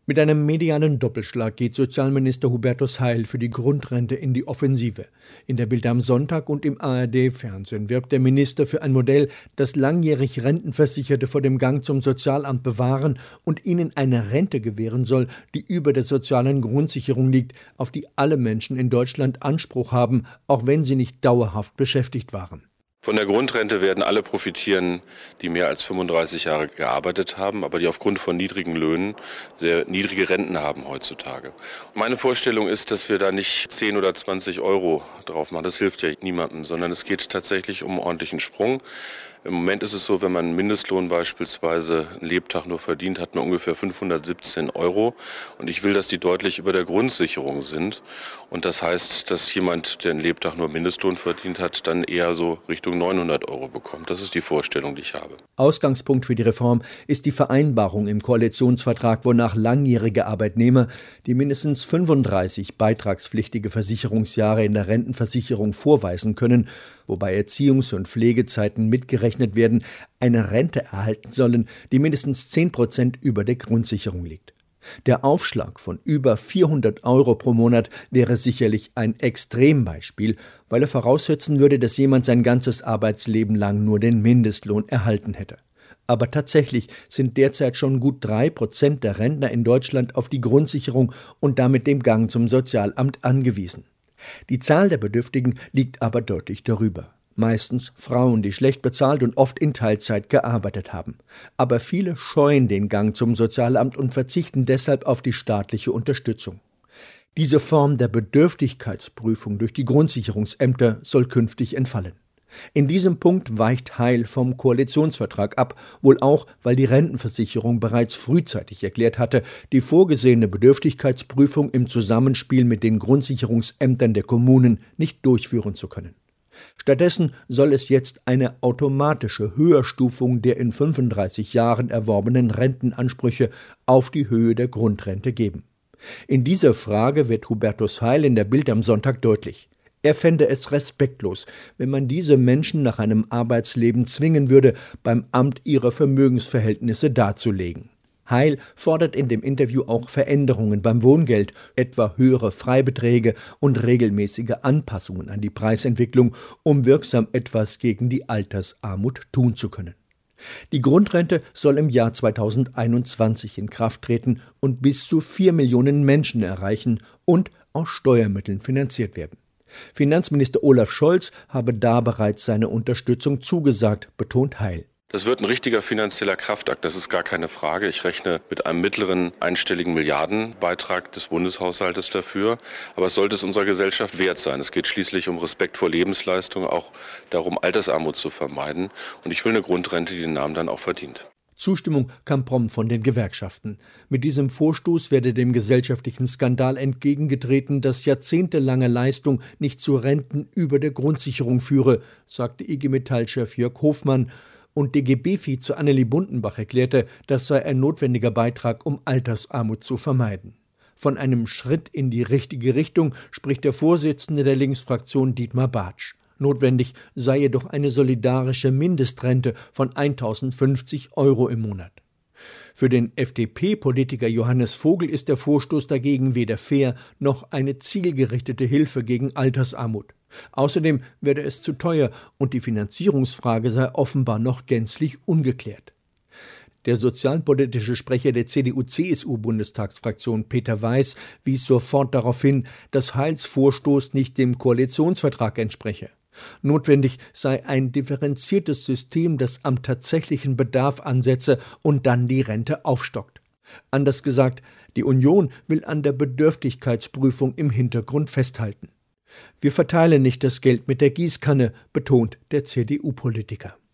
Mit einem medialen Doppelschlag geht Sozialminister Hubertus Heil für die Grundrente in die Offensive. In der Bild am Sonntag und im ARD-Fernsehen wirbt der Minister für ein Modell, das langjährig Rentenversicherte vor dem Gang zum Sozialamt bewahren und ihnen eine Rente gewähren soll, die über der sozialen Grundsicherung liegt, auf die alle Menschen in Deutschland Anspruch haben, auch wenn sie nicht dauerhaft beschäftigt waren. Von der Grundrente werden alle profitieren, die mehr als 35 Jahre gearbeitet haben, aber die aufgrund von niedrigen Löhnen sehr niedrige Renten haben heutzutage. Meine Vorstellung ist, dass wir da nicht 10 oder 20 Euro drauf machen. Das hilft ja niemandem, sondern es geht tatsächlich um einen ordentlichen Sprung. Im Moment ist es so, wenn man einen Mindestlohn beispielsweise einen Lebtag nur verdient, hat man ungefähr 517 Euro. Und ich will, dass die deutlich über der Grundsicherung sind. Und das heißt, dass jemand, der einen Lebtag nur Mindestlohn verdient hat, dann eher so Richtung 900 Euro bekommt. Das ist die Vorstellung, die ich habe. Ausgangspunkt für die Reform ist die Vereinbarung im Koalitionsvertrag, wonach langjährige Arbeitnehmer, die mindestens 35 beitragspflichtige Versicherungsjahre in der Rentenversicherung vorweisen können, wobei Erziehungs- und Pflegezeiten mitgerechnet werden, eine Rente erhalten sollen, die mindestens 10% über der Grundsicherung liegt. Der Aufschlag von über 400 Euro pro Monat wäre sicherlich ein Extrembeispiel, weil er voraussetzen würde, dass jemand sein ganzes Arbeitsleben lang nur den Mindestlohn erhalten hätte. Aber tatsächlich sind derzeit schon gut 3% der Rentner in Deutschland auf die Grundsicherung und damit dem Gang zum Sozialamt angewiesen. Die Zahl der Bedürftigen liegt aber deutlich darüber. Meistens Frauen, die schlecht bezahlt und oft in Teilzeit gearbeitet haben. Aber viele scheuen den Gang zum Sozialamt und verzichten deshalb auf die staatliche Unterstützung. Diese Form der Bedürftigkeitsprüfung durch die Grundsicherungsämter soll künftig entfallen. In diesem Punkt weicht Heil vom Koalitionsvertrag ab, wohl auch, weil die Rentenversicherung bereits frühzeitig erklärt hatte, die vorgesehene Bedürftigkeitsprüfung im Zusammenspiel mit den Grundsicherungsämtern der Kommunen nicht durchführen zu können. Stattdessen soll es jetzt eine automatische Höherstufung der in 35 Jahren erworbenen Rentenansprüche auf die Höhe der Grundrente geben. In dieser Frage wird Hubertus Heil in der Bild am Sonntag deutlich. Er fände es respektlos, wenn man diese Menschen nach einem Arbeitsleben zwingen würde, beim Amt ihre Vermögensverhältnisse darzulegen. Heil fordert in dem Interview auch Veränderungen beim Wohngeld, etwa höhere Freibeträge und regelmäßige Anpassungen an die Preisentwicklung, um wirksam etwas gegen die Altersarmut tun zu können. Die Grundrente soll im Jahr 2021 in Kraft treten und bis zu 4 Millionen Menschen erreichen und aus Steuermitteln finanziert werden. Finanzminister Olaf Scholz habe da bereits seine Unterstützung zugesagt, betont Heil. Das wird ein richtiger finanzieller Kraftakt, das ist gar keine Frage. Ich rechne mit einem mittleren einstelligen Milliardenbeitrag des Bundeshaushaltes dafür. Aber es sollte es unserer Gesellschaft wert sein. Es geht schließlich um Respekt vor Lebensleistung, auch darum, Altersarmut zu vermeiden. Und ich will eine Grundrente, die den Namen dann auch verdient. Zustimmung kam prompt von den Gewerkschaften. Mit diesem Vorstoß werde dem gesellschaftlichen Skandal entgegengetreten, dass jahrzehntelange Leistung nicht zu Renten über der Grundsicherung führe, sagte IG Metall-Chef Jörg Hofmann. Und DGB-Vize zu Annelie Bundenbach erklärte, das sei ein notwendiger Beitrag, um Altersarmut zu vermeiden. Von einem Schritt in die richtige Richtung spricht der Vorsitzende der Linksfraktion Dietmar Bartsch. Notwendig sei jedoch eine solidarische Mindestrente von 1.050 Euro im Monat. Für den FDP-Politiker Johannes Vogel ist der Vorstoß dagegen weder fair noch eine zielgerichtete Hilfe gegen Altersarmut. Außerdem werde es zu teuer und die Finanzierungsfrage sei offenbar noch gänzlich ungeklärt. Der sozialpolitische Sprecher der CDU-CSU-Bundestagsfraktion Peter Weiß wies sofort darauf hin, dass Heils Vorstoß nicht dem Koalitionsvertrag entspreche. Notwendig sei ein differenziertes System, das am tatsächlichen Bedarf ansetze und dann die Rente aufstockt. Anders gesagt, die Union will an der Bedürftigkeitsprüfung im Hintergrund festhalten. Wir verteilen nicht das Geld mit der Gießkanne, betont der CDU-Politiker.